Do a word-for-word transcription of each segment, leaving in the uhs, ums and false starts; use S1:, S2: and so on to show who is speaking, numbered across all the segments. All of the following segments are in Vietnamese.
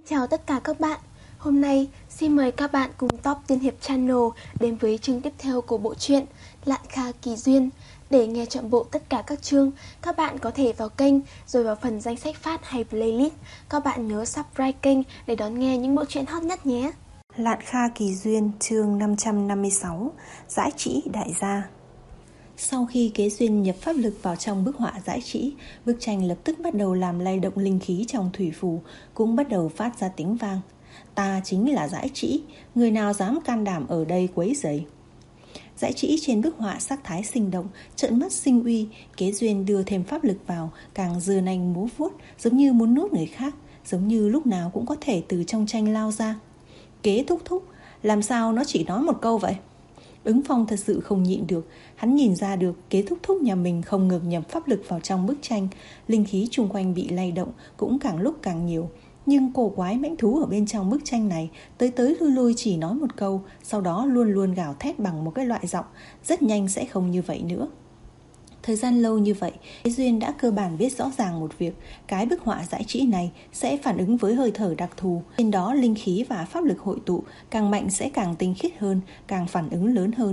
S1: Chào tất cả các bạn. Hôm nay xin mời các bạn cùng Top Tiên Hiệp Channel đến với chương tiếp theo của bộ truyện Lạn Kha Kỳ Duyên. Để nghe trọn bộ tất cả các chương, các bạn có thể vào kênh rồi vào phần danh sách phát hay playlist. Các bạn nhớ subscribe kênh để đón nghe những bộ truyện hot nhất nhé.
S2: Lạn Kha Kỳ Duyên chương năm trăm năm mươi sáu, Dãi Trĩ Đại Gia. Sau khi Kế Duyên nhập pháp lực vào trong bức họa Dãi Trĩ, bức tranh lập tức bắt đầu làm lay động linh khí trong thủy phủ, cũng bắt đầu phát ra tiếng vang. Ta chính là Dãi Trĩ, người nào dám can đảm ở đây quấy rầy. Dãi Trĩ trên bức họa sắc thái sinh động, trợn mắt sinh uy. Kế Duyên đưa thêm pháp lực vào, càng giơ nanh múa vuốt, giống như muốn nuốt người khác, giống như lúc nào cũng có thể từ trong tranh lao ra. Kế thúc thúc, làm sao nó chỉ nói một câu vậy? Ứng Phong thật sự không nhịn được. Hắn nhìn ra được Kế thúc thúc nhà mình không ngừng nhập pháp lực vào trong bức tranh. Linh khí chung quanh bị lay động cũng càng lúc càng nhiều. Nhưng cổ quái mãnh thú ở bên trong bức tranh này tới tới lui lui chỉ nói một câu, sau đó luôn luôn gào thét bằng một cái loại giọng. Rất nhanh sẽ không như vậy nữa. Thời gian lâu như vậy, Kế Duyên đã cơ bản biết rõ ràng một việc. Cái bức họa Dãi Trĩ này sẽ phản ứng với hơi thở đặc thù. Trên đó linh khí và pháp lực hội tụ, càng mạnh sẽ càng tinh khiết hơn, càng phản ứng lớn hơn.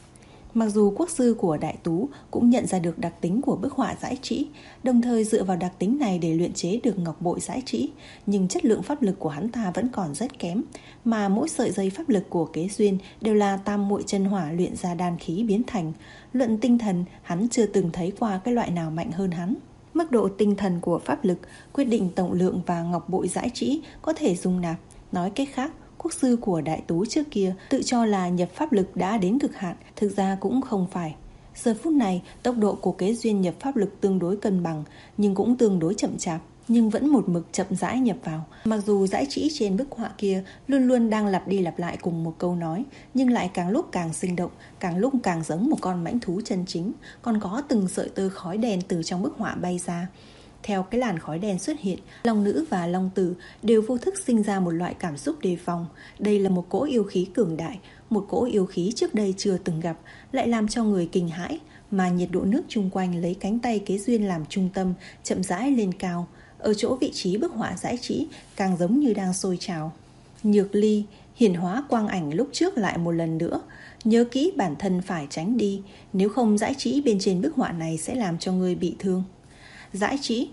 S2: Mặc dù quốc sư của Đại Tú cũng nhận ra được đặc tính của bức họa Dãi Trĩ, đồng thời dựa vào đặc tính này để luyện chế được ngọc bội Dãi Trĩ, nhưng chất lượng pháp lực của hắn ta vẫn còn rất kém, mà mỗi sợi dây pháp lực của Kế Duyên đều là tam muội chân hỏa luyện ra đan khí biến thành. Luận tinh thần, hắn chưa từng thấy qua cái loại nào mạnh hơn hắn. Mức độ tinh thần của pháp lực quyết định tổng lượng và ngọc bội Dãi Trĩ có thể dung nạp. Nói cách khác, quốc sư của Đại Tú trước kia tự cho là nhập pháp lực đã đến cực hạn, thực ra cũng không phải. Giờ phút này, tốc độ của Kế Duyên nhập pháp lực tương đối cân bằng, nhưng cũng tương đối chậm chạp, nhưng vẫn một mực chậm rãi nhập vào. Mặc dù Dãi Trĩ trên bức họa kia luôn luôn đang lặp đi lặp lại cùng một câu nói, nhưng lại càng lúc càng sinh động, càng lúc càng giống một con mãnh thú chân chính, còn có từng sợi tơ khói đen từ trong bức họa bay ra. Theo cái làn khói đen xuất hiện, Long Nữ và Long Tử đều vô thức sinh ra một loại cảm xúc đề phòng. Đây là một cỗ yêu khí cường đại, một cỗ yêu khí trước đây chưa từng gặp, lại làm cho người kinh hãi, mà nhiệt độ nước chung quanh lấy cánh tay Kế Duyên làm trung tâm, chậm rãi lên cao. Ở chỗ vị trí bức họa Dãi Trĩ càng giống như đang sôi trào. Nhược Ly hiển hóa quang ảnh lúc trước lại một lần nữa, nhớ kỹ bản thân phải tránh đi, nếu không Dãi Trĩ bên trên bức họa này sẽ làm cho người bị thương. Dãi Trĩ.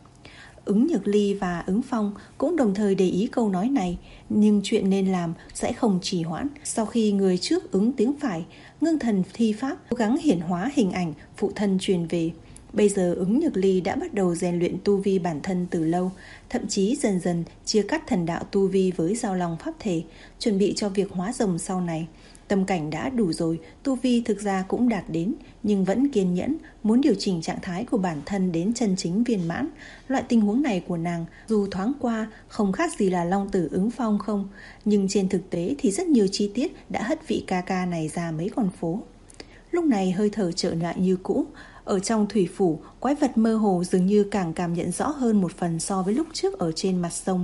S2: Ứng Nhược Ly và Ứng Phong cũng đồng thời để ý câu nói này, nhưng chuyện nên làm sẽ không trì hoãn. Sau khi người trước ứng tiếng phải, ngưng thần thi pháp, cố gắng hiển hóa hình ảnh phụ thân truyền về. Bây giờ Ứng Nhược Ly đã bắt đầu rèn luyện tu vi bản thân từ lâu, thậm chí dần dần chia cắt thần đạo tu vi với giao long pháp thể, chuẩn bị cho việc hóa rồng sau này. Tâm cảnh đã đủ rồi, tu vi thực ra cũng đạt đến, nhưng vẫn kiên nhẫn, muốn điều chỉnh trạng thái của bản thân đến chân chính viên mãn. Loại tình huống này của nàng, dù thoáng qua, không khác gì là Long Tử Ứng Phong không, nhưng trên thực tế thì rất nhiều chi tiết đã hất vị ca ca này ra mấy con phố. Lúc này hơi thở trở lại như cũ, ở trong thủy phủ, quái vật mơ hồ dường như càng cảm nhận rõ hơn một phần so với lúc trước ở trên mặt sông.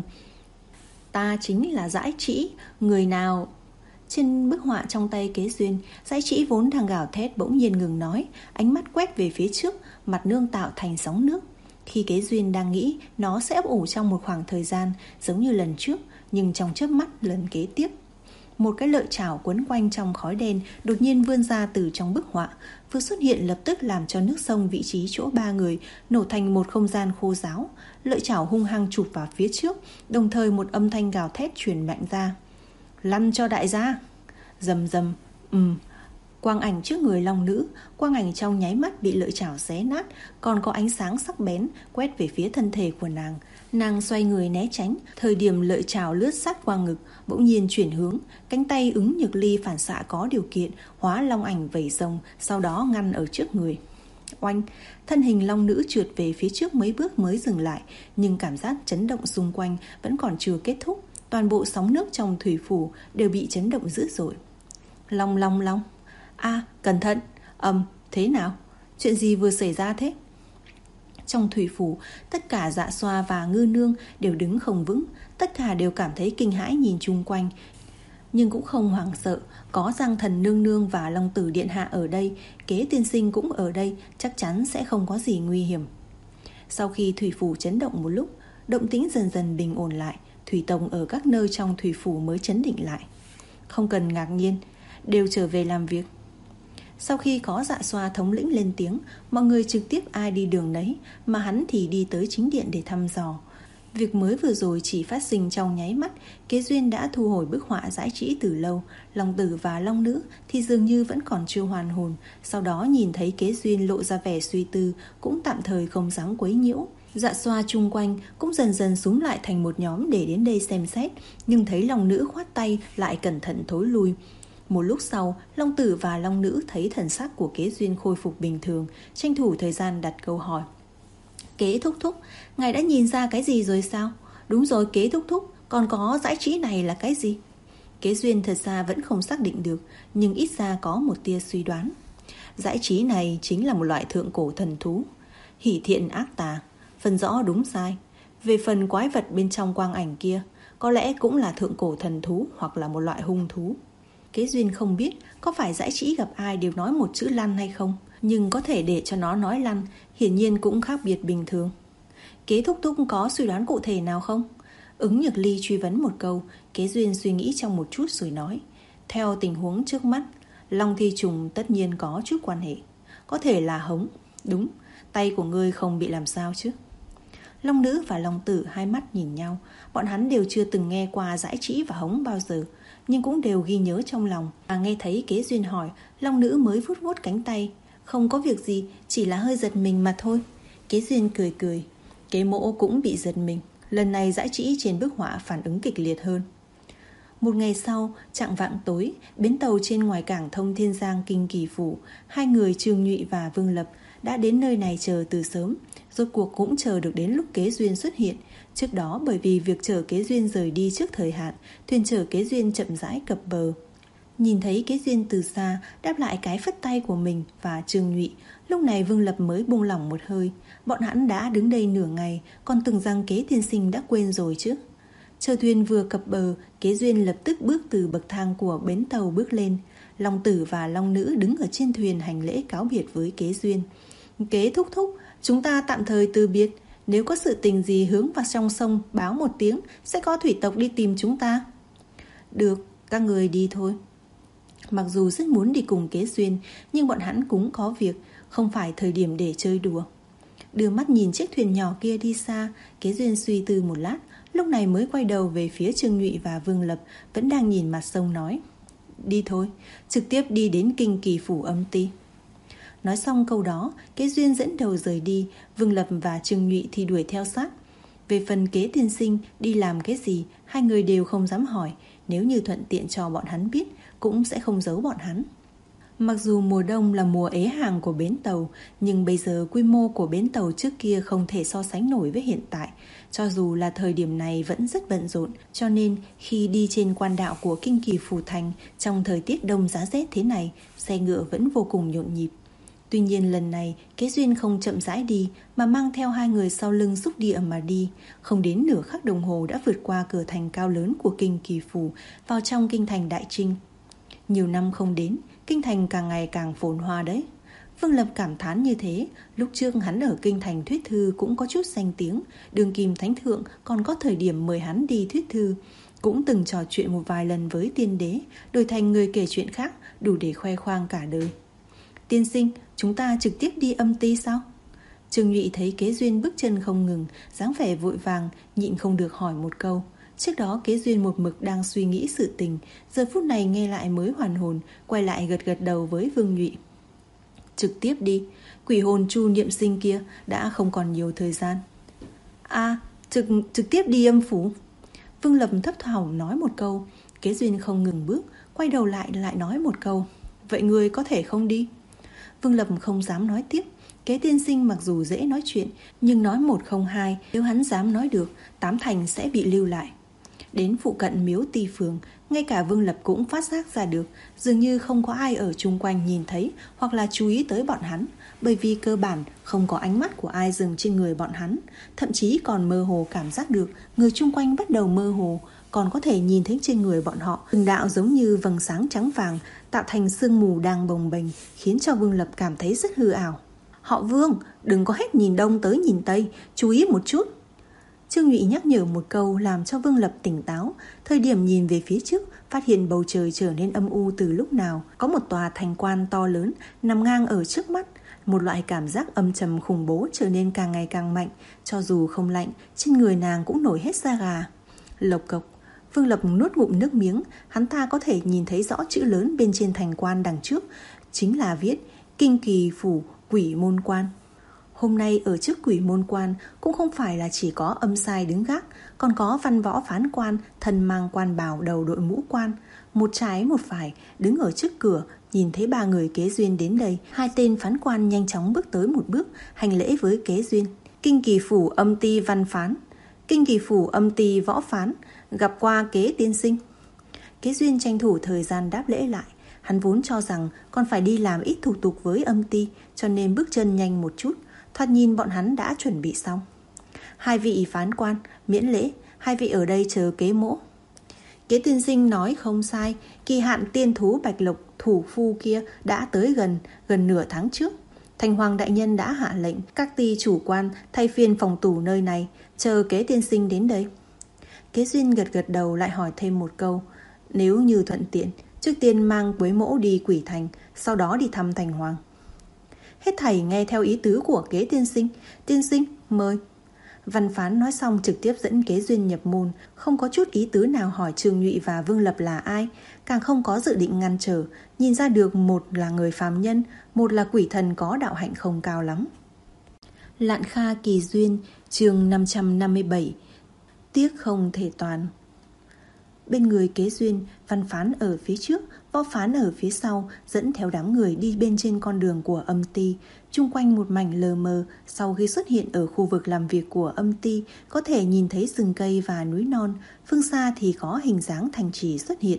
S2: Ta chính là Dãi Trĩ, người nào... Trên bức họa trong tay Kế Duyên, Dãi Trĩ vốn đang gào thét bỗng nhiên ngừng nói, ánh mắt quét về phía trước, mặt nương tạo thành sóng nước. Khi Kế Duyên đang nghĩ nó sẽ ấp ủ trong một khoảng thời gian giống như lần trước, nhưng trong chớp mắt lần kế tiếp, một cái lợi chảo quấn quanh trong khói đen đột nhiên vươn ra từ trong bức họa, vừa xuất hiện lập tức làm cho nước sông vị trí chỗ ba người nổ thành một không gian khô ráo. Lợi chảo hung hăng chụp vào phía trước, đồng thời một âm thanh gào thét truyền mạnh ra. Lăn cho đại gia. Rầm rầm. Ừm. Quang ảnh trước người Long Nữ, quang ảnh trong nháy mắt bị lợi chảo xé nát, còn có ánh sáng sắc bén quét về phía thân thể của nàng. Nàng xoay người né tránh, thời điểm lợi chảo lướt sát qua ngực, bỗng nhiên chuyển hướng, cánh tay Ứng Nhược Ly phản xạ có điều kiện, hóa long ảnh vẩy rồng, sau đó ngăn ở trước người. Oanh, thân hình Long Nữ trượt về phía trước mấy bước mới dừng lại, nhưng cảm giác chấn động xung quanh vẫn còn chưa kết thúc. Toàn bộ sóng nước trong thủy phủ đều bị chấn động dữ dội. Long long long. A, à, cẩn thận. Ầm, thế nào? Chuyện gì vừa xảy ra thế? Trong thủy phủ, tất cả Dạ Xoa và Ngư Nương đều đứng không vững, tất cả đều cảm thấy kinh hãi nhìn chung quanh, nhưng cũng không hoảng sợ. Có Giang Thần Nương Nương và Long Tử Điện Hạ ở đây, Kế Tiên Sinh cũng ở đây, chắc chắn sẽ không có gì nguy hiểm. Sau khi thủy phủ chấn động một lúc, động tĩnh dần dần bình ổn lại, thủy tộc ở các nơi trong thủy phủ mới trấn định lại. Không cần ngạc nhiên, đều trở về làm việc. Sau khi có Dạ Xoa thống lĩnh lên tiếng, mọi người trực tiếp ai đi đường nấy, mà hắn thì đi tới chính điện để thăm dò. Việc mới vừa rồi chỉ phát sinh trong nháy mắt, Kế Duyên đã thu hồi bức họa giải trĩ từ lâu. Long Tử và Long Nữ thì dường như vẫn còn chưa hoàn hồn. Sau đó nhìn thấy Kế Duyên lộ ra vẻ suy tư, cũng tạm thời không dám quấy nhiễu. Dạ Xoa chung quanh cũng dần dần xúm lại thành một nhóm để đến đây xem xét, nhưng thấy Long Nữ khoát tay lại cẩn thận thối lui. Một lúc sau, Long Tử và Long Nữ thấy thần sắc của Kế Duyên khôi phục bình thường, tranh thủ thời gian đặt câu hỏi. Kế thúc thúc, ngài đã nhìn ra cái gì rồi sao? Đúng rồi Kế thúc thúc, còn có giải trĩ này là cái gì? Kế Duyên thật ra vẫn không xác định được, nhưng ít ra có một tia suy đoán. Giải trĩ này chính là một loại thượng cổ thần thú, hỷ thiện ác tà, phân rõ đúng sai. Về phần quái vật bên trong quang ảnh kia, có lẽ cũng là thượng cổ thần thú hoặc là một loại hung thú. Kế Duyên không biết có phải giải trĩ gặp ai đều nói một chữ lăn hay không, nhưng có thể để cho nó nói lăn hiển nhiên cũng khác biệt bình thường. Kế thúc thúc có suy đoán cụ thể nào không? Ứng Nhược Ly truy vấn một câu. Kế Duyên suy nghĩ trong một chút rồi nói, theo tình huống trước mắt, Long Thi Trùng tất nhiên có chút quan hệ. Có thể là hống. Đúng, tay của ngươi không bị làm sao chứ? Long Nữ và Long Tử hai mắt nhìn nhau. Bọn hắn đều chưa từng nghe qua giải trĩ và hống bao giờ, nhưng cũng đều ghi nhớ trong lòng. À, nghe thấy Kế Duyên hỏi, Long Nữ mới vuốt vuốt cánh tay. Không có việc gì, chỉ là hơi giật mình mà thôi. Kế Duyên cười cười. Kế Mỗ cũng bị giật mình. Lần này giải trĩ trên bức họa phản ứng kịch liệt hơn. Một ngày sau, chạng vạng tối, bến tàu trên ngoài cảng thông Thiên Giang Kinh Kỳ Phủ, hai người Trương Nhụy và Vương Lập đã đến nơi này chờ từ sớm. Rốt cuộc cũng chờ được đến lúc Kế Duyên xuất hiện. Trước đó bởi vì việc chở Kế Duyên rời đi trước thời hạn, thuyền chở Kế Duyên chậm rãi cập bờ. Nhìn thấy Kế Duyên từ xa, đáp lại cái phất tay của mình và Trương Nhụy, lúc này Vương Lập mới buông lỏng một hơi. Bọn hắn đã đứng đây nửa ngày, còn tưởng rằng Kế tiên sinh đã quên rồi chứ. Chờ thuyền vừa cập bờ, Kế Duyên lập tức bước từ bậc thang của bến tàu bước lên. Long Tử và Long Nữ đứng ở trên thuyền hành lễ cáo biệt với Kế Duyên. Kế thúc thúc, chúng ta tạm thời từ biệt. Nếu có sự tình gì hướng vào trong sông báo một tiếng, sẽ có thủy tộc đi tìm chúng ta. Được, các người đi thôi. Mặc dù rất muốn đi cùng Kế Duyên, nhưng bọn hắn cũng có việc, không phải thời điểm để chơi đùa. Đưa mắt nhìn chiếc thuyền nhỏ kia đi xa, Kế Duyên suy tư một lát, lúc này mới quay đầu về phía Trương Nhụy và Vương Lập, vẫn đang nhìn mặt sông nói. Đi thôi, trực tiếp đi đến Kinh Kỳ Phủ Âm Ti. Nói xong câu đó, Kế Duyên dẫn đầu rời đi, Vương Lập và Trương Nhụy thì đuổi theo sát. Về phần Kế tiên sinh đi làm cái gì, hai người đều không dám hỏi, nếu như thuận tiện cho bọn hắn biết, cũng sẽ không giấu bọn hắn. Mặc dù mùa đông là mùa ế hàng của bến tàu, nhưng bây giờ quy mô của bến tàu trước kia không thể so sánh nổi với hiện tại. Cho dù là thời điểm này vẫn rất bận rộn, cho nên khi đi trên quan đạo của Kinh Kỳ Phủ Thành trong thời tiết đông giá rét thế này, xe ngựa vẫn vô cùng nhộn nhịp. Tuy nhiên lần này Kế Duyên không chậm rãi đi mà mang theo hai người sau lưng xúc địa mà đi. Không đến nửa khắc đồng hồ đã vượt qua cửa thành cao lớn của Kinh Kỳ Phủ, vào trong kinh thành Đại Trinh. Nhiều năm không đến, kinh thành càng ngày càng phồn hoa đấy. Vương Lập cảm thán như thế. Lúc trước hắn ở kinh thành thuyết thư cũng có chút danh tiếng, đương kim thánh thượng còn có thời điểm mời hắn đi thuyết thư. Cũng từng trò chuyện một vài lần với tiên đế, đổi thành người kể chuyện khác, đủ để khoe khoang cả đời. Tiên sinh, chúng ta trực tiếp đi Âm Ti sao? Trương Nhụy thấy Kế Duyên bước chân không ngừng, dáng vẻ vội vàng, nhịn không được hỏi một câu. Trước đó Kế Duyên một mực đang suy nghĩ sự tình, giờ phút này nghe lại mới hoàn hồn, quay lại gật gật đầu với Vương Nhụy. Trực tiếp đi, quỷ hồn Chu Niệm Sinh kia đã không còn nhiều thời gian. À, trực, trực tiếp đi âm phủ. Vương Lập thấp thỏm nói một câu. Kế Duyên không ngừng bước, quay đầu lại lại nói một câu. Vậy ngươi có thể không đi? Vương Lập không dám nói tiếp. Kế tiên sinh mặc dù dễ nói chuyện, nhưng nói một không hai, nếu hắn dám nói được, tám thành sẽ bị lưu lại. Đến phụ cận miếu Ti Phường, ngay cả Vương Lập cũng phát giác ra được, dường như không có ai ở chung quanh nhìn thấy hoặc là chú ý tới bọn hắn, bởi vì cơ bản không có ánh mắt của ai dừng trên người bọn hắn, thậm chí còn mơ hồ cảm giác được người chung quanh bắt đầu mơ hồ, còn có thể nhìn thấy trên người bọn họ từng đạo giống như vầng sáng trắng vàng tạo thành sương mù đang bồng bềnh, khiến cho Vương Lập cảm thấy rất hư ảo. Họ Vương, đừng có hết nhìn đông tới nhìn tây, chú ý một chút. Trương Nhụy nhắc nhở một câu làm cho Vương Lập tỉnh táo. Thời điểm nhìn về phía trước, phát hiện bầu trời trở nên âm u từ lúc nào. Có một tòa thành quan to lớn nằm ngang ở trước mắt. Một loại cảm giác âm trầm khủng bố trở nên càng ngày càng mạnh. Cho dù không lạnh, trên người nàng cũng nổi hết da gà. Lộc cộc, Vương Lập nuốt ngụm nước miếng. Hắn ta có thể nhìn thấy rõ chữ lớn bên trên thành quan đằng trước, chính là viết Kinh Kỳ Phủ Quỷ Môn Quan. Hôm nay ở trước Quỷ Môn Quan cũng không phải là chỉ có âm sai đứng gác, còn có văn võ phán quan, thân mang quan bào, đầu đội mũ quan. Một trái một phải đứng ở trước cửa, nhìn thấy ba người Kế Duyên đến đây. Hai tên phán quan nhanh chóng bước tới một bước, hành lễ với Kế Duyên. Kinh Kỳ Phủ âm ty văn phán, Kinh Kỳ Phủ âm ty võ phán, gặp qua Kế tiên sinh. Kế Duyên tranh thủ thời gian đáp lễ lại. Hắn vốn cho rằng còn phải đi làm ít thủ tục với âm ty, cho nên bước chân nhanh một chút. Thoạt nhìn bọn hắn đã chuẩn bị xong. Hai vị phán quan, miễn lễ, hai vị ở đây chờ Kế mỗ. Kế tiên sinh nói không sai, kỳ hạn tiên thú Bạch Lộc thủ phu kia đã tới gần, gần nửa tháng trước. Thành Hoàng đại nhân đã hạ lệnh các ty chủ quan thay phiên phòng tù nơi này, chờ Kế tiên sinh đến đây. Kế Duyên gật gật đầu, lại hỏi thêm một câu. Nếu như thuận tiện, trước tiên mang Quế mỗ đi Quỷ Thành, sau đó đi thăm Thành Hoàng. Hết thảy nghe theo ý tứ của Kế tiên sinh. Tiên sinh, mời. Văn phán nói xong trực tiếp dẫn Kế Duyên nhập môn, không có chút ý tứ nào hỏi Trương Nhụy và Vương Lập là ai, càng không có dự định ngăn trở. Nhìn ra được một là người phàm nhân, một là quỷ thần có đạo hạnh không cao lắm. Lạn Kha Kỳ Duyên, chương năm trăm năm mươi bảy. Tiếc không thể toàn. Bên người Kế Duyên, văn phán ở phía trước, võ phán ở phía sau, dẫn theo đám người đi bên trên con đường của âm ty. Chung quanh một mảnh lờ mờ. Sau khi xuất hiện ở khu vực làm việc của âm ty, có thể nhìn thấy rừng cây và núi non. Phương xa thì có hình dáng thành trì xuất hiện.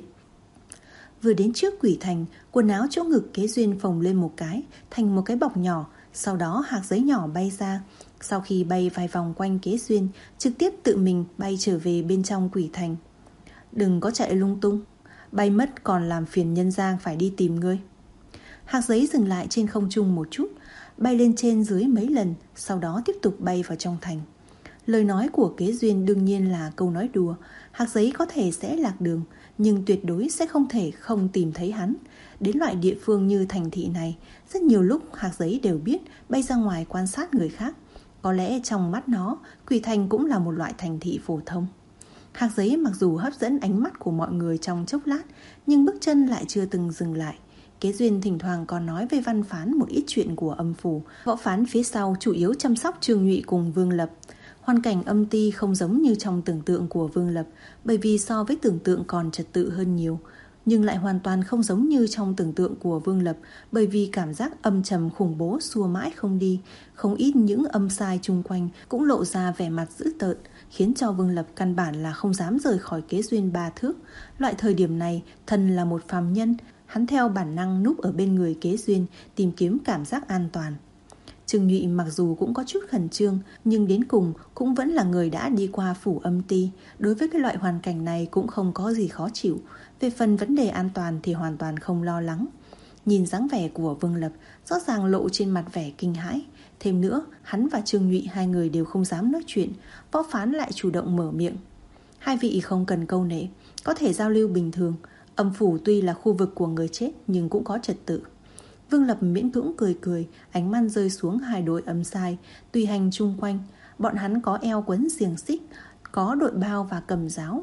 S2: Vừa đến trước Quỷ Thành, quần áo chỗ ngực Kế Duyên phồng lên một cái, thành một cái bọc nhỏ. Sau đó hạt giấy nhỏ bay ra. Sau khi bay vài vòng quanh Kế Duyên, trực tiếp tự mình bay trở về bên trong Quỷ Thành. Đừng có chạy lung tung, bay mất còn làm phiền nhân gian phải đi tìm ngươi. Hạt giấy dừng lại trên không trung một chút, bay lên trên dưới mấy lần, sau đó tiếp tục bay vào trong thành. Lời nói của Kế Duyên đương nhiên là câu nói đùa. Hạt giấy có thể sẽ lạc đường, nhưng tuyệt đối sẽ không thể không tìm thấy hắn. Đến loại địa phương như thành thị này, rất nhiều lúc hạt giấy đều biết bay ra ngoài quan sát người khác. Có lẽ trong mắt nó, Quỷ Thành cũng là một loại thành thị phổ thông. Hạt giấy mặc dù hấp dẫn ánh mắt của mọi người trong chốc lát, nhưng bước chân lại chưa từng dừng lại. Kế Duyên thỉnh thoảng còn nói với văn phán một ít chuyện của âm phủ. Võ phán phía sau chủ yếu chăm sóc Trương Nhụy cùng Vương Lập. Hoàn cảnh âm ty không giống như trong tưởng tượng của Vương Lập, bởi vì so với tưởng tượng còn trật tự hơn nhiều. Nhưng lại hoàn toàn không giống như trong tưởng tượng của Vương Lập, bởi vì cảm giác âm trầm khủng bố xua mãi không đi. Không ít những âm sai chung quanh cũng lộ ra vẻ mặt dữ tợn, khiến cho Vương Lập căn bản là không dám rời khỏi Kế Duyên ba thước. Loại thời điểm này, thân là một phàm nhân, hắn theo bản năng núp ở bên người Kế Duyên, tìm kiếm cảm giác an toàn. Trương Nhụy mặc dù cũng có chút khẩn trương, nhưng đến cùng cũng vẫn là người đã đi qua phủ âm ty. Đối với cái loại hoàn cảnh này cũng không có gì khó chịu. Về phần vấn đề an toàn thì hoàn toàn không lo lắng. Nhìn dáng vẻ của Vương Lập, rõ ràng lộ trên mặt vẻ kinh hãi. Thêm nữa, hắn và Trương Nhụy hai người đều không dám nói chuyện. Võ phán lại chủ động mở miệng. Hai vị không cần câu nệ, có thể giao lưu bình thường. Âm phủ tuy là khu vực của người chết nhưng cũng có trật tự. Vương Lập miễn cưỡng cười cười, ánh mắt rơi xuống hai đội âm sai tùy hành chung quanh. Bọn hắn có eo quấn xiềng xích, có đội bao và cầm giáo.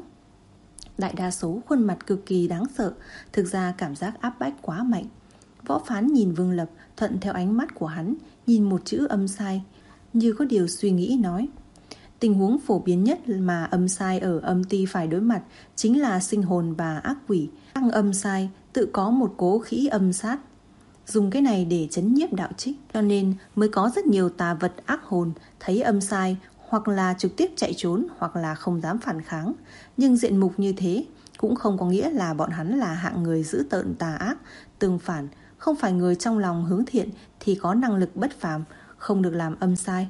S2: Đại đa số khuôn mặt cực kỳ đáng sợ, thực ra cảm giác áp bách quá mạnh. Võ phán nhìn Vương Lập, thuận theo ánh mắt của hắn, nhìn một chữ âm sai, như có điều suy nghĩ nói. Tình huống phổ biến nhất mà âm sai ở âm ty phải đối mặt chính là sinh hồn và ác quỷ. Tăng âm sai tự có một cố khí âm sát, dùng cái này để trấn nhiếp đạo trích, cho nên mới có rất nhiều tà vật ác hồn thấy âm sai hoặc là trực tiếp chạy trốn hoặc là không dám phản kháng. Nhưng diện mục như thế cũng không có nghĩa là bọn hắn là hạng người dữ tợn tà ác. Tương phản, không phải người trong lòng hướng thiện thì có năng lực bất phàm, không được làm âm sai.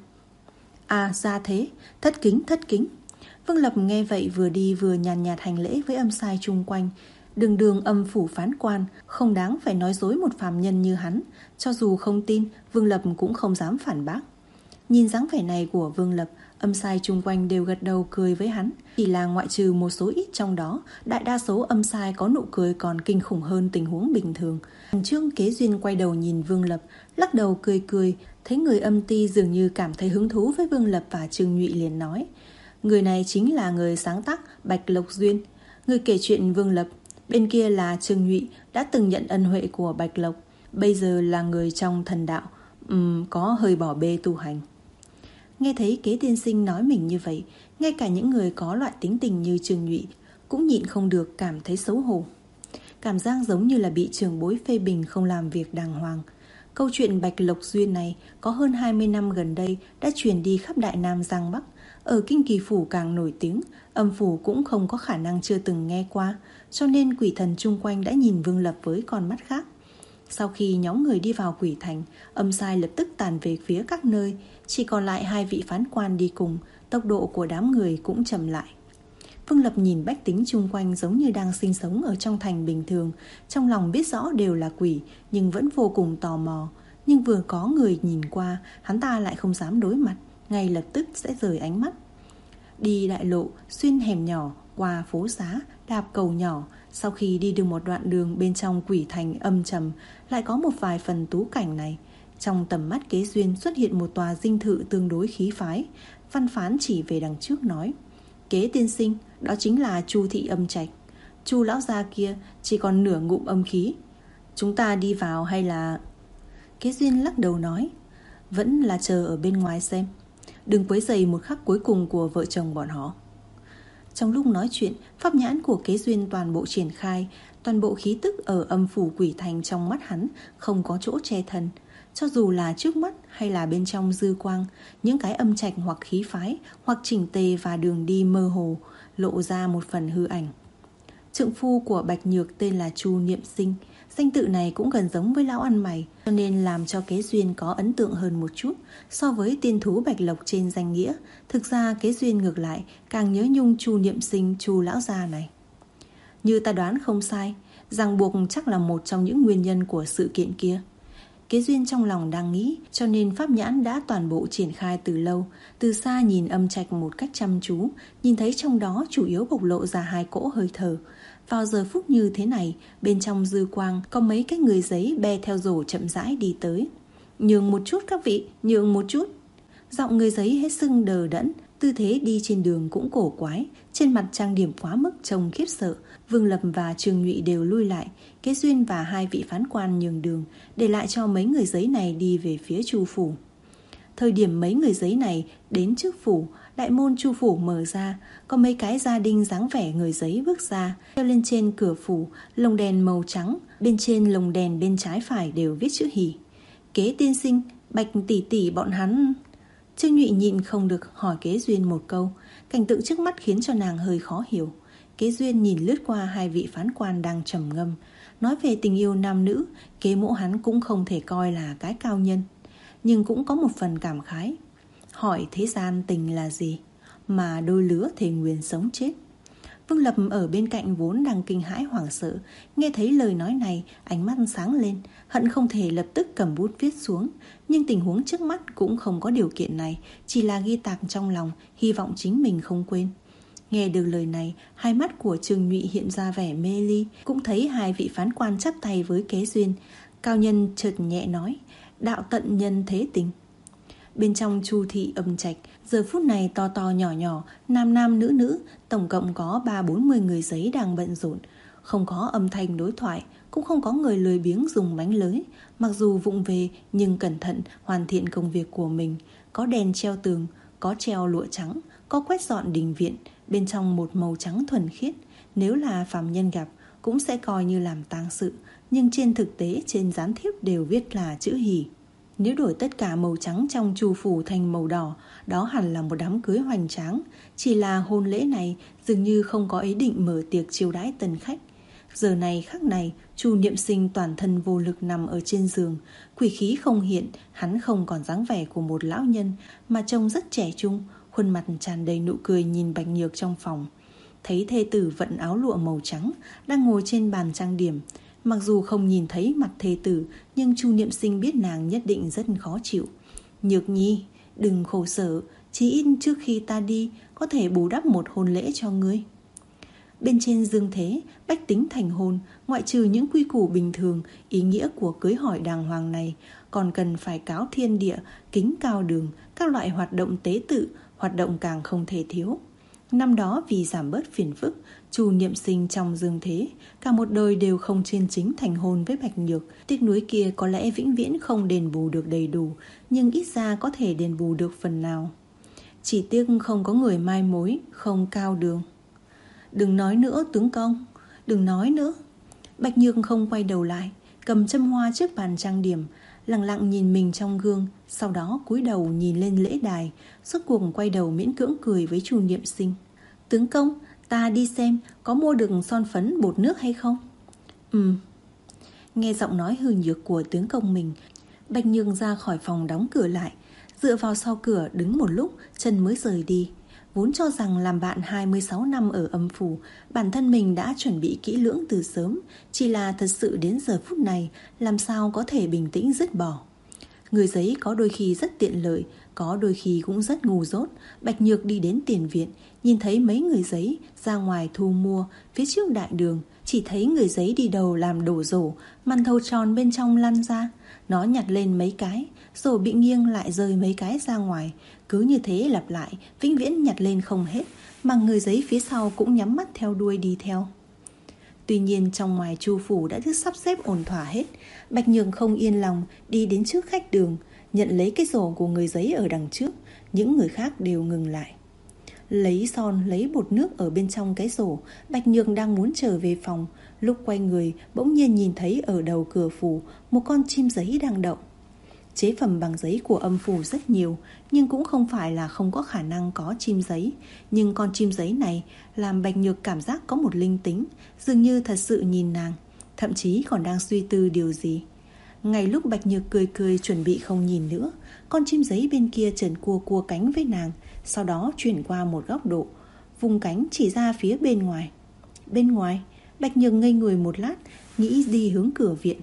S2: À ra thế, thất kính thất kính. Vương Lập nghe vậy vừa đi vừa nhàn nhạt hành lễ với âm sai chung quanh. Đường đường âm phủ phán quan, không đáng phải nói dối một phàm nhân như hắn. Cho dù không tin, Vương Lập cũng không dám phản bác. Nhìn dáng vẻ này của Vương Lập, âm sai chung quanh đều gật đầu cười với hắn. Chỉ là ngoại trừ một số ít trong đó, đại đa số âm sai có nụ cười còn kinh khủng hơn tình huống bình thường. Đằng trước Kế Duyên quay đầu nhìn Vương Lập, lắc đầu cười cười. Thấy người âm ti dường như cảm thấy hứng thú với Vương Lập và Trương Nhụy liền nói: người này chính là người sáng tác Bạch Lộc Duyên. Người kể chuyện Vương Lập, bên kia là Trương Nhụy, đã từng nhận ân huệ của Bạch Lộc, bây giờ là người trong thần đạo, um, có hơi bỏ bê tu hành. Nghe thấy Kế tiên sinh nói mình như vậy, ngay cả những người có loại tính tình như Trương Nhụy cũng nhịn không được cảm thấy xấu hổ. Cảm giác giống như là bị trưởng bối phê bình không làm việc đàng hoàng. Câu chuyện Bạch Lộc Duyên này có hơn hai mươi năm gần đây đã truyền đi khắp Đại Nam Giang Bắc. Ở Kinh Kỳ Phủ càng nổi tiếng, âm phủ cũng không có khả năng chưa từng nghe qua, cho nên quỷ thần chung quanh đã nhìn Vương Lập với con mắt khác. Sau khi nhóm người đi vào quỷ thành, âm sai lập tức tàn về phía các nơi, chỉ còn lại hai vị phán quan đi cùng, tốc độ của đám người cũng chậm lại. Vương Lập nhìn bách tính chung quanh giống như đang sinh sống ở trong thành bình thường, trong lòng biết rõ đều là quỷ nhưng vẫn vô cùng tò mò. Nhưng vừa có người nhìn qua, hắn ta lại không dám đối mặt, ngay lập tức sẽ rời ánh mắt. Đi đại lộ, xuyên hẻm nhỏ, qua phố xá, đạp cầu nhỏ. Sau khi đi được một đoạn đường bên trong quỷ thành âm trầm, lại có một vài phần tú cảnh này. Trong tầm mắt Kế Duyên xuất hiện một tòa dinh thự tương đối khí phái. Văn phán chỉ về đằng trước nói: Kế tiên sinh, đó chính là Chu thị âm trạch. Chu lão gia kia chỉ còn nửa ngụm âm khí. Chúng ta đi vào hay là... Kế Duyên lắc đầu nói: vẫn là chờ ở bên ngoài xem, đừng quấy rầy một khắc cuối cùng của vợ chồng bọn họ. Trong lúc nói chuyện, pháp nhãn của Kế Duyên toàn bộ triển khai, toàn bộ khí tức ở âm phủ quỷ thành trong mắt hắn không có chỗ che thân. Cho dù là trước mắt hay là bên trong dư quang, những cái âm trạch hoặc khí phái, hoặc chỉnh tề và đường đi mơ hồ, lộ ra một phần hư ảnh. Trượng phu của Bạch Nhược tên là Chu Niệm Sinh. Danh tự này cũng gần giống với lão ăn mày, cho nên làm cho Kế Duyên có ấn tượng hơn một chút so với tiên thú Bạch Lộc trên danh nghĩa. Thực ra Kế Duyên ngược lại càng nhớ nhung Chu Niệm Sinh, Chu lão gia này. Như ta đoán không sai, ràng buộc chắc là một trong những nguyên nhân của sự kiện kia. Kế Duyên trong lòng đang nghĩ, cho nên pháp nhãn đã toàn bộ triển khai từ lâu. Từ xa nhìn âm trạch một cách chăm chú, nhìn thấy trong đó chủ yếu bộc lộ ra hai cỗ hơi thở. Vào giờ phút như thế này, bên trong dư quang có mấy cái người giấy be theo rổ chậm rãi đi tới. Nhường một chút các vị, nhường một chút. Giọng người giấy hết sưng đờ đẫn, tư thế đi trên đường cũng cổ quái, trên mặt trang điểm quá mức trông khiếp sợ. Vương Lập và Trương Nhụy đều lui lại, Kế Duyên và hai vị phán quan nhường đường, để lại cho mấy người giấy này đi về phía Chu phủ. Thời điểm mấy người giấy này đến trước phủ, đại môn Chu phủ mở ra, có mấy cái gia đình dáng vẻ người giấy bước ra, treo lên trên cửa phủ lồng đèn màu trắng, bên trên lồng đèn bên trái phải đều viết chữ Hỉ. Kế tiên sinh, Bạch tỷ tỷ bọn hắn. Trương Nhụy nhịn không được hỏi Kế Duyên một câu. Cảnh tượng trước mắt khiến cho nàng hơi khó hiểu. Kế Duyên nhìn lướt qua hai vị phán quan đang trầm ngâm. Nói về tình yêu nam nữ, Kế mỗ hắn cũng không thể coi là cái cao nhân, nhưng cũng có một phần cảm khái. Hỏi thế gian tình là gì, mà đôi lứa thề nguyền sống chết. Vương Lập ở bên cạnh vốn đang kinh hãi hoảng sợ, nghe thấy lời nói này, ánh mắt sáng lên, hận không thể lập tức cầm bút viết xuống. Nhưng tình huống trước mắt cũng không có điều kiện này, chỉ là ghi tạc trong lòng, hy vọng chính mình không quên. Nghe được lời này, hai mắt của Trương Nhụy hiện ra vẻ mê ly, cũng thấy hai vị phán quan chắp tay với Kế Duyên. Cao nhân chợt nhẹ nói: đạo tận nhân thế tình. Bên trong Chu thị âm trạch, giờ phút này to to nhỏ nhỏ, nam nam nữ nữ, tổng cộng có ba bốn mươi người giấy đang bận rộn. Không có âm thanh đối thoại, cũng không có người lười biếng dùng mánh lưới. Mặc dù vụng về nhưng cẩn thận hoàn thiện công việc của mình. Có đèn treo tường, có treo lụa trắng, có quét dọn đình viện, bên trong một màu trắng thuần khiết. Nếu là phàm nhân gặp cũng sẽ coi như làm tang sự, nhưng trên thực tế trên gián thiếp đều viết là chữ Hỉ. Nếu đổi tất cả màu trắng trong Chu phủ thành màu đỏ, đó hẳn là một đám cưới hoành tráng. Chỉ là hôn lễ này dường như không có ý định mở tiệc chiêu đãi tân khách. Giờ này khắc này, Chu Niệm Sinh toàn thân vô lực nằm ở trên giường, quỷ khí không hiện, hắn không còn dáng vẻ của một lão nhân mà trông rất trẻ trung, khuôn mặt tràn đầy nụ cười nhìn Bạch Nhược trong phòng. Thấy thê tử vận áo lụa màu trắng đang ngồi trên bàn trang điểm, mặc dù không nhìn thấy mặt thê tử, nhưng Chu Niệm Sinh biết nàng nhất định rất khó chịu. Nhược nhi, đừng khổ sở, chí ít trước khi ta đi có thể bù đắp một hôn lễ cho ngươi. Bên trên dương thế, bách tính thành hôn, ngoại trừ những quy củ bình thường, ý nghĩa của cưới hỏi đàng hoàng này còn cần phải cáo thiên địa, kính cao đường, các loại hoạt động tế tự, hoạt động càng không thể thiếu. Năm đó vì giảm bớt phiền phức, Chu Niệm Sinh trong dương thế cả một đời đều không chân chính thành hôn với Bạch Nhược. Tiếc nuối kia có lẽ vĩnh viễn không đền bù được đầy đủ, nhưng ít ra có thể đền bù được phần nào. Chỉ tiếc không có người mai mối, không cao đường. Đừng nói nữa tướng công, đừng nói nữa. Bạch Nhược không quay đầu lại, cầm châm hoa trước bàn trang điểm, lặng lặng nhìn mình trong gương, sau đó cúi đầu nhìn lên lễ đài, rốt cuộc quay đầu miễn cưỡng cười với Chu Niệm Sinh. Tướng công, ta đi xem có mua được son phấn bột nước hay không? Ừm. Nghe giọng nói hư nhược của tướng công mình, Bạch Nhược ra khỏi phòng đóng cửa lại, dựa vào sau cửa đứng một lúc, chân mới rời đi. Vốn cho rằng làm bạn hai mươi sáu năm ở âm phủ, bản thân mình đã chuẩn bị kỹ lưỡng từ sớm, chỉ là thật sự đến giờ phút này làm sao có thể bình tĩnh dứt bỏ. Người giấy có đôi khi rất tiện lợi, có đôi khi cũng rất ngu dốt. Bạch Nhược đi đến tiền viện, nhìn thấy mấy người giấy ra ngoài thu mua. Phía trước đại đường chỉ thấy người giấy đi đầu làm đổ rổ, màn thầu tròn bên trong lăn ra. Nó nhặt lên mấy cái, rổ bị nghiêng lại rơi mấy cái ra ngoài. Cứ như thế lặp lại, vĩnh viễn nhặt lên không hết, mà người giấy phía sau cũng nhắm mắt theo đuôi đi theo. Tuy nhiên trong ngoài Chu phủ đã được sắp xếp ổn thỏa hết. Bạch Nhược không yên lòng, đi đến trước khách đường, nhận lấy cái rổ của người giấy ở đằng trước. Những người khác đều ngừng lại. Lấy son, lấy bột nước ở bên trong cái rổ. Bạch Nhược đang muốn trở về phòng, lúc quay người bỗng nhiên nhìn thấy ở đầu cửa phủ một con chim giấy đang động. Chế phẩm bằng giấy của âm phủ rất nhiều, nhưng cũng không phải là không có khả năng có chim giấy. Nhưng con chim giấy này làm Bạch Nhược cảm giác có một linh tính, dường như thật sự nhìn nàng, thậm chí còn đang suy tư điều gì. Ngay lúc Bạch Nhược cười cười chuẩn bị không nhìn nữa, con chim giấy bên kia trần cua cua cánh với nàng, sau đó chuyển qua một góc độ, vùng cánh chỉ ra phía bên ngoài. Bên ngoài, Bạch Nhược ngây người một lát, nghĩ đi hướng cửa viện.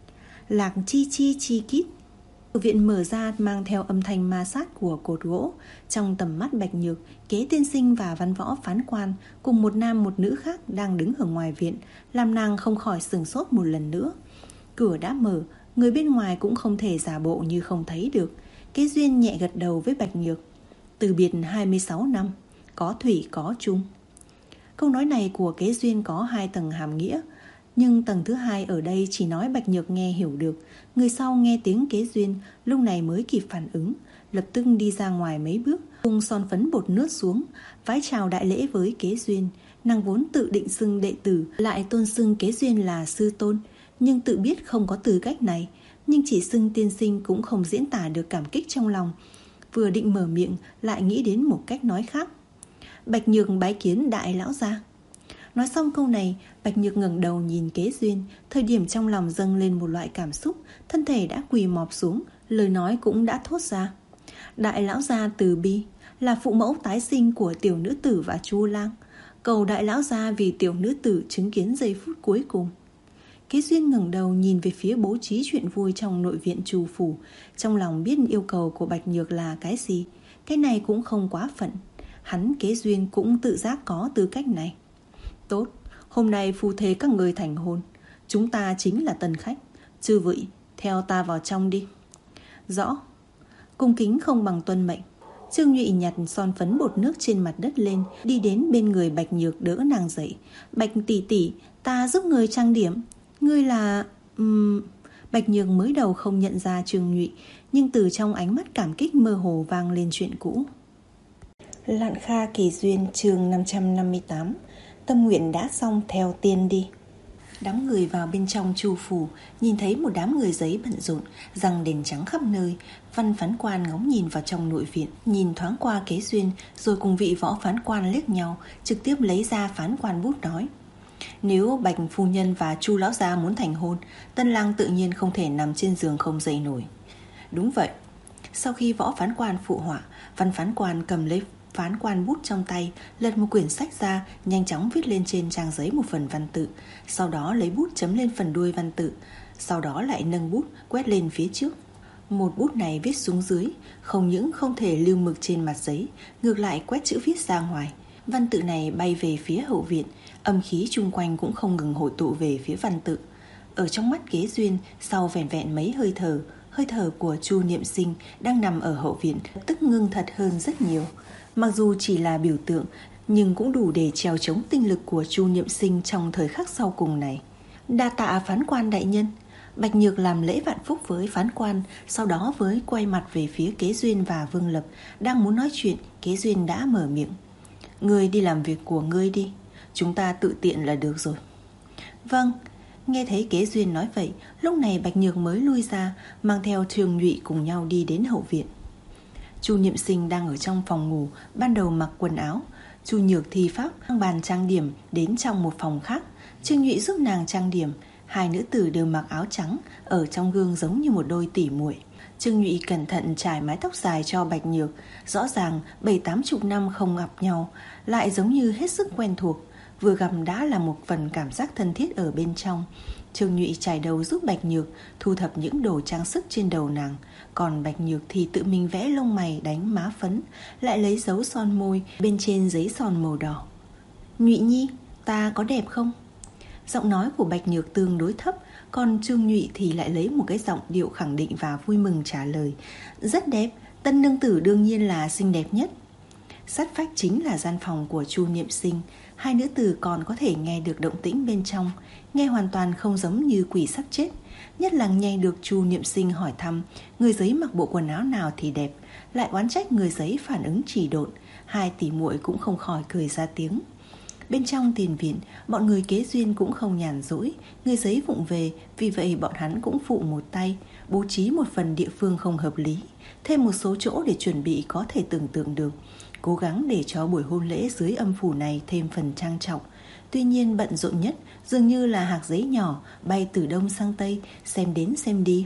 S2: Lạc chi chi chi kít. Cửa viện mở ra mang theo âm thanh ma sát của cột gỗ. Trong tầm mắt Bạch Nhược, Kế tiên sinh và văn võ phán quan cùng một nam một nữ khác đang đứng ở ngoài viện, làm nàng không khỏi sửng sốt một lần nữa. Cửa đã mở, người bên ngoài cũng không thể giả bộ như không thấy được. Kế Duyên nhẹ gật đầu với Bạch Nhược. Từ biệt hai mươi sáu năm, có thủy có chung. Câu nói này của Kế Duyên có hai tầng hàm nghĩa, nhưng tầng thứ hai ở đây chỉ nói Bạch Nhược nghe hiểu được. Người sau nghe tiếng Kế Duyên lúc này mới kịp phản ứng, lập tức đi ra ngoài mấy bước, tung son phấn bột nước xuống, vái chào đại lễ với Kế Duyên. Nàng vốn tự định xưng đệ tử, lại tôn xưng Kế Duyên là sư tôn, nhưng tự biết không có tư cách này, nhưng chỉ xưng tiên sinh cũng không diễn tả được cảm kích trong lòng. Vừa định mở miệng lại nghĩ đến một cách nói khác. Bạch Nhược bái kiến đại lão gia. Nói xong câu này, Bạch Nhược ngẩng đầu nhìn Kế Duyên, thời điểm trong lòng dâng lên một loại cảm xúc, thân thể đã quỳ mọp xuống, lời nói cũng đã thốt ra. Đại lão gia từ bi, là phụ mẫu tái sinh của tiểu nữ tử và Chu lang, cầu đại lão gia vì tiểu nữ tử chứng kiến giây phút cuối cùng. Kế Duyên ngẩng đầu nhìn về phía bố trí chuyện vui trong nội viện Chu phủ, trong lòng biết yêu cầu của Bạch Nhược là cái gì. Cái này cũng không quá phận, hắn Kế Duyên cũng tự giác có tư cách này. Tốt, hôm nay phu thê các người thành hôn, chúng ta chính là tân khách. Chư vị, theo ta vào trong đi. Rõ. Cung kính không bằng tuân mệnh. Trương Nhụy nhặt son phấn bột nước trên mặt đất lên, đi đến bên người Bạch Nhược đỡ nàng dậy. Bạch tỷ tỷ, ta giúp người trang điểm. Ngươi là... Uhm... Bạch Nhược mới đầu không nhận ra Trương Nhụy, nhưng từ trong ánh mắt cảm kích mơ hồ vang lên chuyện cũ. Lạn Kha Kỳ Duyên chương năm trăm năm mươi tám. Tâm nguyện đã xong, theo tiên đi. Đám người vào bên trong Chu phủ, nhìn thấy một đám người giấy bận rộn, răng đèn trắng khắp nơi. Văn phán quan ngóng nhìn vào trong nội viện, nhìn thoáng qua Kế Duyên, rồi cùng vị võ phán quan liếc nhau, trực tiếp lấy ra phán quan bút nói: nếu Bạch phu nhân và Chu lão gia muốn thành hôn, tân lang tự nhiên không thể nằm trên giường không dậy nổi. Đúng vậy. Sau khi võ phán quan phụ họa, văn phán quan cầm lấy phán quan bút trong tay, lật một quyển sách ra, nhanh chóng viết lên trên trang giấy một phần văn tự, sau đó lấy bút chấm lên phần đuôi văn tự, sau đó lại nâng bút quét lên phía trước. Một bút này viết xuống dưới, không những không thể lưu mực trên mặt giấy, ngược lại quét chữ viết ra ngoài. Văn tự này bay về phía hậu viện, âm khí chung quanh cũng không ngừng hội tụ về phía văn tự. Ở trong mắt Kế Duyên, sau vẻn vẹn mấy hơi thở, hơi thở của Chu Niệm Sinh đang nằm ở hậu viện tức ngưng thật hơn rất nhiều. Mặc dù chỉ là biểu tượng, nhưng cũng đủ để trèo chống tinh lực của Chu Niệm Sinh trong thời khắc sau cùng này. Đa tạ phán quan đại nhân. Bạch Nhược làm lễ vạn phúc với phán quan, sau đó với quay mặt về phía Kế Duyên và Vương Lập. Đang muốn nói chuyện, Kế Duyên đã mở miệng. Ngươi đi làm việc của ngươi đi, chúng ta tự tiện là được rồi. Vâng. Nghe thấy Kế Duyên nói vậy, lúc này Bạch Nhược mới lui ra, mang theo Thường Nhụy cùng nhau đi đến hậu viện. Chu Niệm Sinh đang ở trong phòng ngủ, ban đầu mặc quần áo. Chu Nhược thi pháp mang bàn trang điểm đến trong một phòng khác. Trương Nhụy giúp nàng trang điểm. Hai nữ tử đều mặc áo trắng, ở trong gương giống như một đôi tỉ muội. Trương Nhụy cẩn thận trải mái tóc dài cho Bạch Nhược. Rõ ràng bảy tám chục năm không gặp nhau, lại giống như hết sức quen thuộc. Vừa gặp đã là một phần cảm giác thân thiết ở bên trong. Trương Nhụy trải đầu giúp Bạch Nhược thu thập những đồ trang sức trên đầu nàng. Còn Bạch Nhược thì tự mình vẽ lông mày, đánh má phấn, lại lấy dấu son môi bên trên giấy son màu đỏ. Nhụy nhi, ta có đẹp không? Giọng nói của Bạch Nhược tương đối thấp, còn Trương Nhụy thì lại lấy một cái giọng điệu khẳng định và vui mừng trả lời. Rất đẹp, tân nương tử đương nhiên là xinh đẹp nhất. Sát vách chính là gian phòng của Chu Niệm Sinh. Hai nữ tử còn có thể nghe được động tĩnh bên trong, nghe hoàn toàn không giống như quỷ sắp chết. Nhất là nghe được Chu Niệm Sinh hỏi thăm người giấy mặc bộ quần áo nào thì đẹp, lại oán trách người giấy phản ứng trì độn. Hai tỷ muội cũng không khỏi cười ra tiếng. Bên trong tiền viện, bọn người Kế Duyên cũng không nhàn rỗi, người giấy vụng về, vì vậy bọn hắn cũng phụ một tay, bố trí một phần địa phương không hợp lý, thêm một số chỗ để chuẩn bị có thể tưởng tượng được, cố gắng để cho buổi hôn lễ dưới âm phủ này thêm phần trang trọng. Tuy nhiên bận rộn nhất dường như là hạt giấy nhỏ bay từ đông sang tây, xem đến xem đi.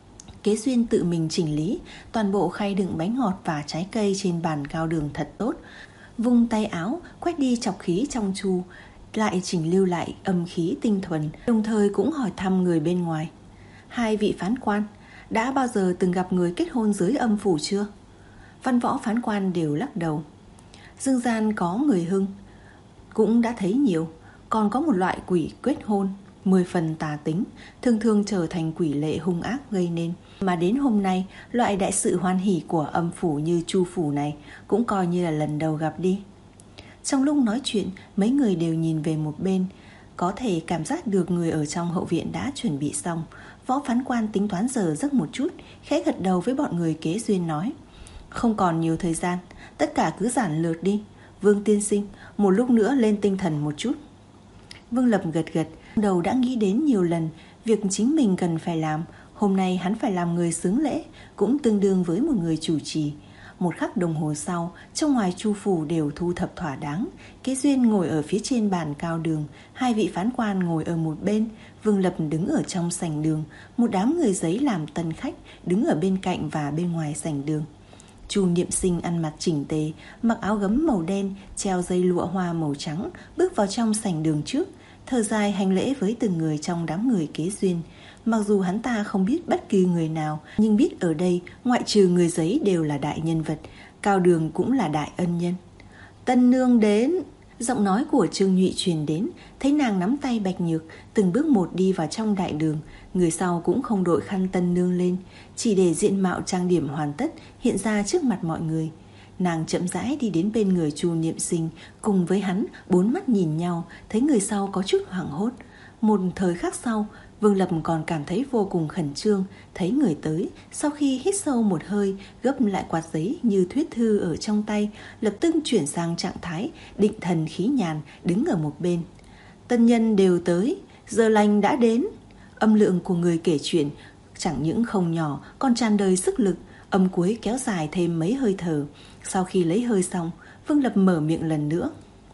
S2: Kế Duyên tự mình chỉnh lý toàn bộ khay đựng bánh ngọt và trái cây trên bàn cao đường thật tốt, vung tay áo quét đi chọc khí trong chu, lại chỉnh lưu lại âm khí tinh thuần, đồng thời cũng hỏi thăm người bên ngoài. Hai vị phán quan, đã bao giờ từng gặp người kết hôn dưới âm phủ chưa? Văn võ phán quan đều lắc đầu. Dương gian có người hưng, cũng đã thấy nhiều. Còn có một loại quỷ kết hôn, mười phần tà tính, thường thường trở thành quỷ lệ hung ác gây nên. Mà đến hôm nay, loại đại sự hoan hỉ của âm phủ như Chu phủ này cũng coi như là lần đầu gặp đi. Trong lúc nói chuyện, mấy người đều nhìn về một bên, có thể cảm giác được người ở trong hậu viện đã chuẩn bị xong. Võ phán quan tính toán giờ giấc một chút, khẽ gật đầu với bọn người Kế Duyên nói: không còn nhiều thời gian, tất cả cứ giản lược đi. Vương tiên sinh, một lúc nữa lên tinh thần một chút. Vương Lập gật gật, đầu đã nghĩ đến nhiều lần việc chính mình cần phải làm. Hôm nay hắn phải làm người xướng lễ, cũng tương đương với một người chủ trì. Một khắc đồng hồ sau, trong ngoài Chu phủ đều thu thập thỏa đáng. Kế Duyên ngồi ở phía trên bàn cao đường, hai vị phán quan ngồi ở một bên, Vương Lập đứng ở trong sảnh đường, một đám người giấy làm tân khách đứng ở bên cạnh và bên ngoài sảnh đường. Chu Niệm Sinh ăn mặc chỉnh tề, mặc áo gấm màu đen, treo dây lụa hoa màu trắng, bước vào trong sảnh đường trước, thở dài hành lễ với từng người trong đám người Kế Duyên. Mặc dù hắn ta không biết bất kỳ người nào, nhưng biết ở đây ngoại trừ người giấy đều là đại nhân vật, cao đường cũng là đại ân nhân. Tân nương đến. Giọng nói của Trương Nhụy truyền đến, thấy nàng nắm tay Bạch Nhược, từng bước một đi vào trong đại đường. Người sau cũng không đội khăn tân nương lên, chỉ để diện mạo trang điểm hoàn tất hiện ra trước mặt mọi người. Nàng chậm rãi đi đến bên người Chu Niệm Sinh, cùng với hắn bốn mắt nhìn nhau, thấy người sau có chút hoảng hốt. Một thời khắc sau, Vương Lập còn cảm thấy vô cùng khẩn trương, thấy người tới, sau khi hít sâu một hơi, gấp lại quạt giấy như thuyết thư ở trong tay, lập tức chuyển sang trạng thái định thần khí nhàn, đứng ở một bên. Tân nhân đều tới, giờ lành đã đến. Âm lượng của người kể chuyện chẳng những không nhỏ, còn tràn đầy sức lực. Âm cuối kéo dài thêm mấy hơi thở. Sau khi lấy hơi xong, Vương Lập mở miệng lần nữa.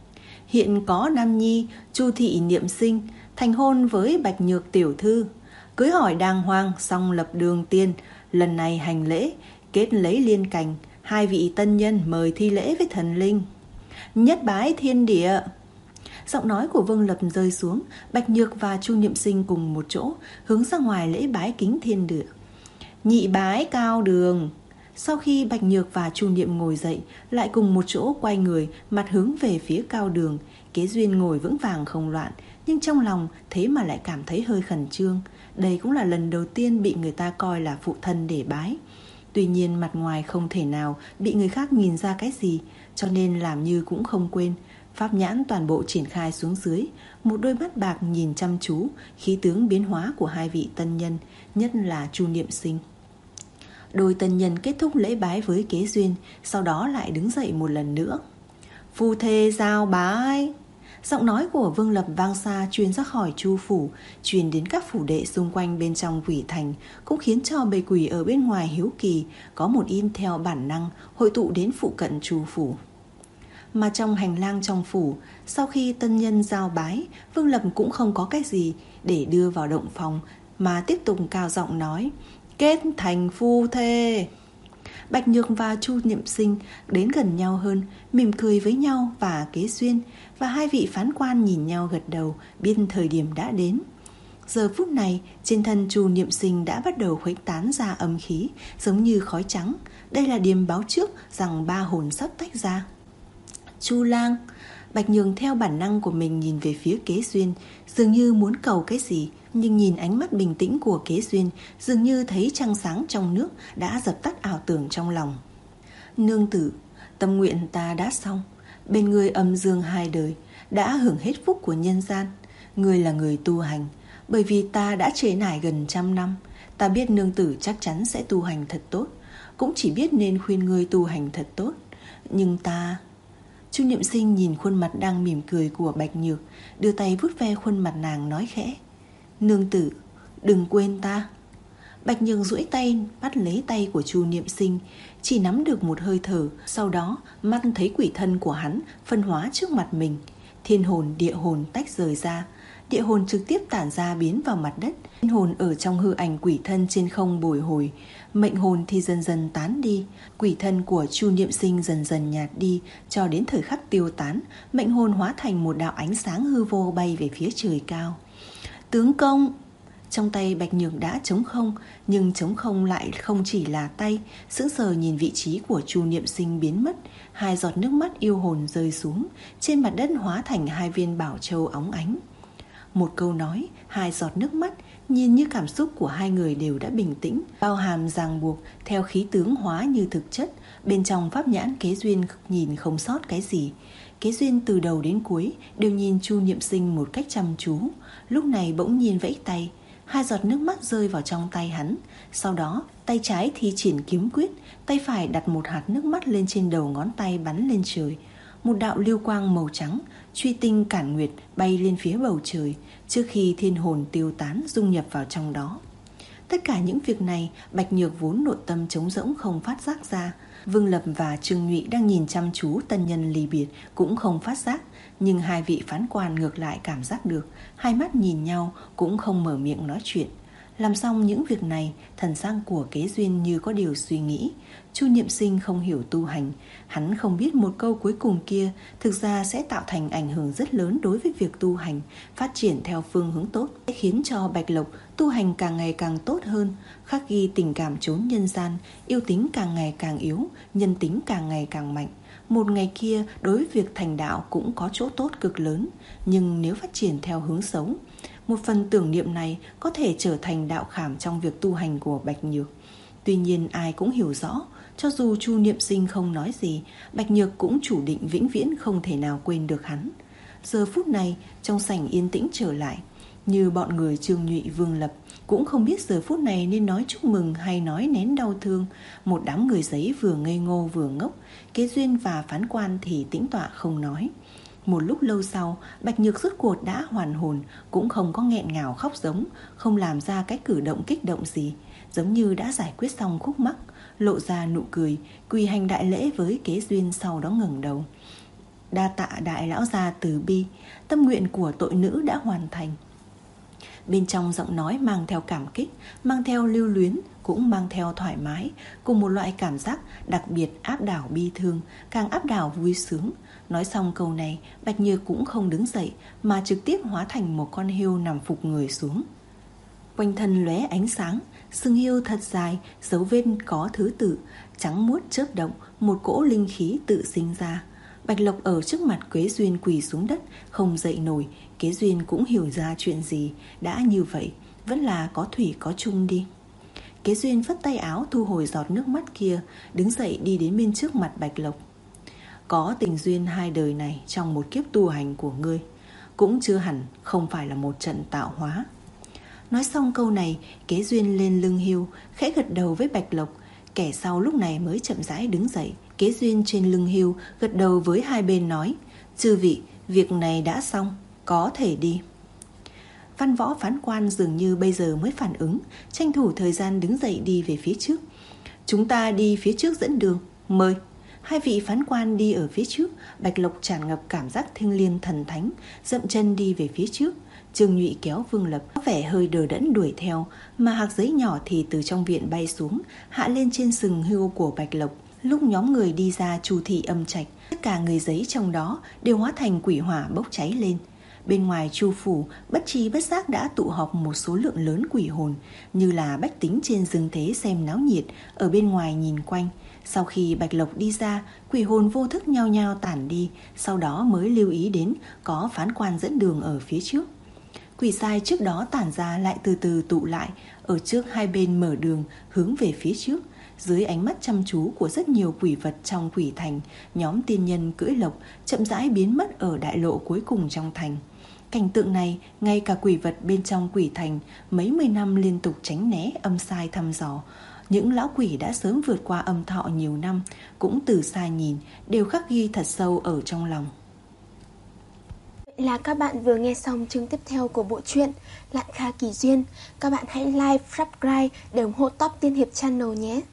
S2: Hiện có nam nhi Chu thị Niệm Sinh thành hôn với Bạch Nhược tiểu thư, cưới hỏi đàng hoàng, xong lập đường tiên. Lần này hành lễ kết lấy liên cành, hai vị tân nhân mời thi lễ với thần linh. Nhất bái thiên địa. Giọng nói của Vương Lập rơi xuống, Bạch Nhược và Chu Niệm Sinh cùng một chỗ hướng ra ngoài lễ bái kính thiên địa. nhị bái Cao Đường. Sau khi Bạch Nhược và Chu Niệm ngồi dậy, lại cùng một chỗ quay người, mặt hướng về phía Cao Đường. Kế Duyên ngồi vững vàng không loạn, nhưng trong lòng thế mà lại cảm thấy hơi khẩn trương. Đây cũng là lần đầu tiên bị người ta coi là phụ thân để bái. Tuy nhiên mặt ngoài không thể nào bị người khác nhìn ra cái gì, cho nên làm như cũng không quên. Pháp nhãn toàn bộ triển khai xuống dưới, một đôi mắt bạc nhìn chăm chú khí tướng biến hóa của hai vị tân nhân, nhất là Chu Niệm Sinh. Đôi tân nhân kết thúc lễ bái với Kế Duyên, sau đó lại đứng dậy một lần nữa. Phu thê giao bái. Giọng nói của Vương Lập vang xa truyền ra khỏi Chu phủ, truyền đến các phủ đệ xung quanh bên trong Quỷ Thành, cũng khiến cho bầy quỷ ở bên ngoài hiếu kỳ, có một in theo bản năng hội tụ đến phụ cận Chu phủ. Mà trong hành lang trong phủ, sau khi tân nhân giao bái, Vương Lập cũng không có cái gì để đưa vào động phòng, mà tiếp tục cao giọng nói: kết thành phu thê. Bạch Nhược và Chu Niệm Sinh đến gần nhau hơn, mỉm cười với nhau và Kế Duyên, và hai vị phán quan nhìn nhau gật đầu, biết thời điểm đã đến. Giờ phút này, trên thân Chu Niệm Sinh đã bắt đầu khuếch tán ra âm khí, giống như khói trắng. Đây là điềm báo trước rằng ba hồn sắp tách ra. Chu lang. Bạch Nhường theo bản năng của mình nhìn về phía Kế Duyên, dường như muốn cầu cái gì, nhưng nhìn ánh mắt bình tĩnh của Kế Duyên, dường như thấy trăng sáng trong nước đã dập tắt ảo tưởng trong lòng. Nương tử, tâm nguyện ta đã xong. Bên người âm dương hai đời, đã hưởng hết phúc của nhân gian. Người là người tu hành, bởi vì ta đã trễ nải gần trăm năm. Ta biết nương tử chắc chắn sẽ tu hành thật tốt, cũng chỉ biết nên khuyên ngươi tu hành thật tốt. Nhưng ta... Chu Niệm Sinh nhìn khuôn mặt đang mỉm cười của Bạch Nhược, đưa tay vuốt ve khuôn mặt nàng nói khẽ: nương tử, đừng quên ta. Bạch Nhược duỗi tay bắt lấy tay của Chu Niệm Sinh, chỉ nắm được một hơi thở, sau đó mắt thấy quỷ thân của hắn phân hóa trước mặt mình. Thiên hồn địa hồn tách rời ra, địa hồn trực tiếp tản ra biến vào mặt đất. Thiên hồn ở trong hư ảnh quỷ thân trên không bồi hồi, mệnh hồn thì dần dần tán đi. Quỷ thân của Chu Niệm Sinh dần dần nhạt đi, cho đến thời khắc tiêu tán, mệnh hồn hóa thành một đạo ánh sáng hư vô bay về phía trời cao. Tướng công! Trong tay Bạch Nhược đã trống không, nhưng trống không lại không chỉ là tay. Sững sờ nhìn vị trí của Chu Niệm Sinh biến mất, hai giọt nước mắt yêu hồn rơi xuống, trên mặt đất hóa thành hai viên bảo châu óng ánh. Một câu nói, hai giọt nước mắt, nhìn như cảm xúc của hai người đều đã bình tĩnh, bao hàm ràng buộc theo khí tướng hóa như thực chất. Bên trong pháp nhãn Kế Duyên nhìn không sót cái gì. Kế Duyên từ đầu đến cuối đều nhìn Chu Niệm Sinh một cách chăm chú. Lúc này bỗng nhiên vẫy tay, hai giọt nước mắt rơi vào trong tay hắn. Sau đó tay trái thi triển kiếm quyết, tay phải đặt một hạt nước mắt lên trên đầu ngón tay bắn lên trời. Một đạo lưu quang màu trắng, truy tinh cản nguyệt bay lên phía bầu trời, trước khi thiên hồn tiêu tán dung nhập vào trong đó. Tất cả những việc này Bạch Nhược vốn nội tâm trống rỗng không phát giác ra. Vương Lập và Trương Nhụy đang nhìn chăm chú tân nhân ly biệt cũng không phát giác, nhưng hai vị phán quan ngược lại cảm giác được, hai mắt nhìn nhau cũng không mở miệng nói chuyện. Làm xong những việc này, thần sắc của Kế Duyên như có điều suy nghĩ. Chu Niệm Sinh không hiểu tu hành, hắn không biết một câu cuối cùng kia thực ra sẽ tạo thành ảnh hưởng rất lớn đối với việc tu hành, phát triển theo phương hướng tốt, sẽ khiến cho Bạch Lộc tu hành càng ngày càng tốt hơn, khắc ghi tình cảm chốn nhân gian, yêu tính càng ngày càng yếu, nhân tính càng ngày càng mạnh. Một ngày kia đối với việc thành đạo cũng có chỗ tốt cực lớn, nhưng nếu phát triển theo hướng xấu, một phần tưởng niệm này có thể trở thành đạo khảm trong việc tu hành của Bạch Nhược. Tuy nhiên ai cũng hiểu rõ, cho dù Chu Niệm Sinh không nói gì, Bạch Nhược cũng chủ định vĩnh viễn không thể nào quên được hắn. Giờ phút này trong sảnh yên tĩnh trở lại, như bọn người Trương Nhụy, Vương Lập cũng không biết giờ phút này nên nói chúc mừng hay nói nén đau thương. Một đám người giấy vừa ngây ngô vừa ngốc, Kế Duyên và phán quan thì tĩnh tọa không nói. Một lúc lâu sau, Bạch Nhược rốt cuộc đã hoàn hồn, cũng không có nghẹn ngào khóc giống, không làm ra cái cử động kích động gì, giống như đã giải quyết xong khúc mắc, lộ ra nụ cười, quỳ hành đại lễ với Kế Duyên, sau đó ngẩng đầu. Đa tạ đại lão gia từ bi, tâm nguyện của tội nữ đã hoàn thành. Bên trong giọng nói mang theo cảm kích, mang theo lưu luyến, cũng mang theo thoải mái, cùng một loại cảm giác đặc biệt áp đảo bi thương, càng áp đảo vui sướng. Nói xong câu này, Bạch Nhược cũng không đứng dậy, mà trực tiếp hóa thành một con hươu nằm phục người xuống. Quanh thân lóe ánh sáng, Sừng hươu thật dài, dấu vết có thứ tự, trắng muốt chớp động, một cỗ linh khí tự sinh ra. Bạch Lộc ở trước mặt Quế Duyên quỳ xuống đất, không dậy nổi. Kế Duyên cũng hiểu ra chuyện gì. Đã như vậy, vẫn là có thủy có chung đi. Kế Duyên phất tay áo thu hồi giọt nước mắt kia, đứng dậy đi đến bên trước mặt Bạch Lộc. Có tình duyên hai đời này trong một kiếp tu hành của ngươi, cũng chưa hẳn không phải là một trận tạo hóa. Nói xong câu này, Kế Duyên lên lưng hươu, khẽ gật đầu với Bạch Lộc. Kẻ sau lúc này mới chậm rãi đứng dậy. Kế Duyên trên lưng hươu gật đầu với hai bên nói: chư vị, việc này đã xong, có thể đi. Văn Võ phán quan dường như bây giờ mới phản ứng, tranh thủ thời gian đứng dậy đi về phía trước. Chúng ta đi phía trước dẫn đường, mời. Hai vị phán quan đi ở phía trước. Bạch Lộc tràn ngập cảm giác thiêng liêng thần thánh, dậm chân đi về phía trước. Trương Nhụy kéo Vương Lập có vẻ hơi đờ đẫn đuổi theo, mà hạc giấy nhỏ thì từ trong viện bay xuống, hạ lên trên sừng hươu của Bạch Lộc. Lúc nhóm người đi ra Chu thị âm trạch, tất cả người giấy trong đó đều hóa thành quỷ hỏa bốc cháy lên. Bên ngoài Chu phủ, bất tri bất giác đã tụ họp một số lượng lớn quỷ hồn, như là bách tính trên rừng thế xem náo nhiệt, ở bên ngoài nhìn quanh. Sau khi Bạch Lộc đi ra, quỷ hồn vô thức nhao nhao tản đi, sau đó mới lưu ý đến có phán quan dẫn đường ở phía trước. Quỷ sai trước đó tản ra lại từ từ tụ lại, ở trước hai bên mở đường hướng về phía trước. Dưới ánh mắt chăm chú của rất nhiều quỷ vật trong quỷ thành, nhóm tiên nhân cưỡi lộc chậm rãi biến mất ở đại lộ cuối cùng trong thành. Cảnh tượng này, ngay cả quỷ vật bên trong quỷ thành mấy mươi năm liên tục tránh né âm sai thăm dò, những lão quỷ đã sớm vượt qua âm thọ nhiều năm, cũng từ xa nhìn đều khắc ghi thật sâu ở trong lòng.
S1: Vậy là các bạn vừa nghe xong chương tiếp theo của bộ truyện Lạn Kha Kỳ Duyên. Các bạn hãy like, subscribe để ủng hộ Top Tiên Hiệp Channel nhé.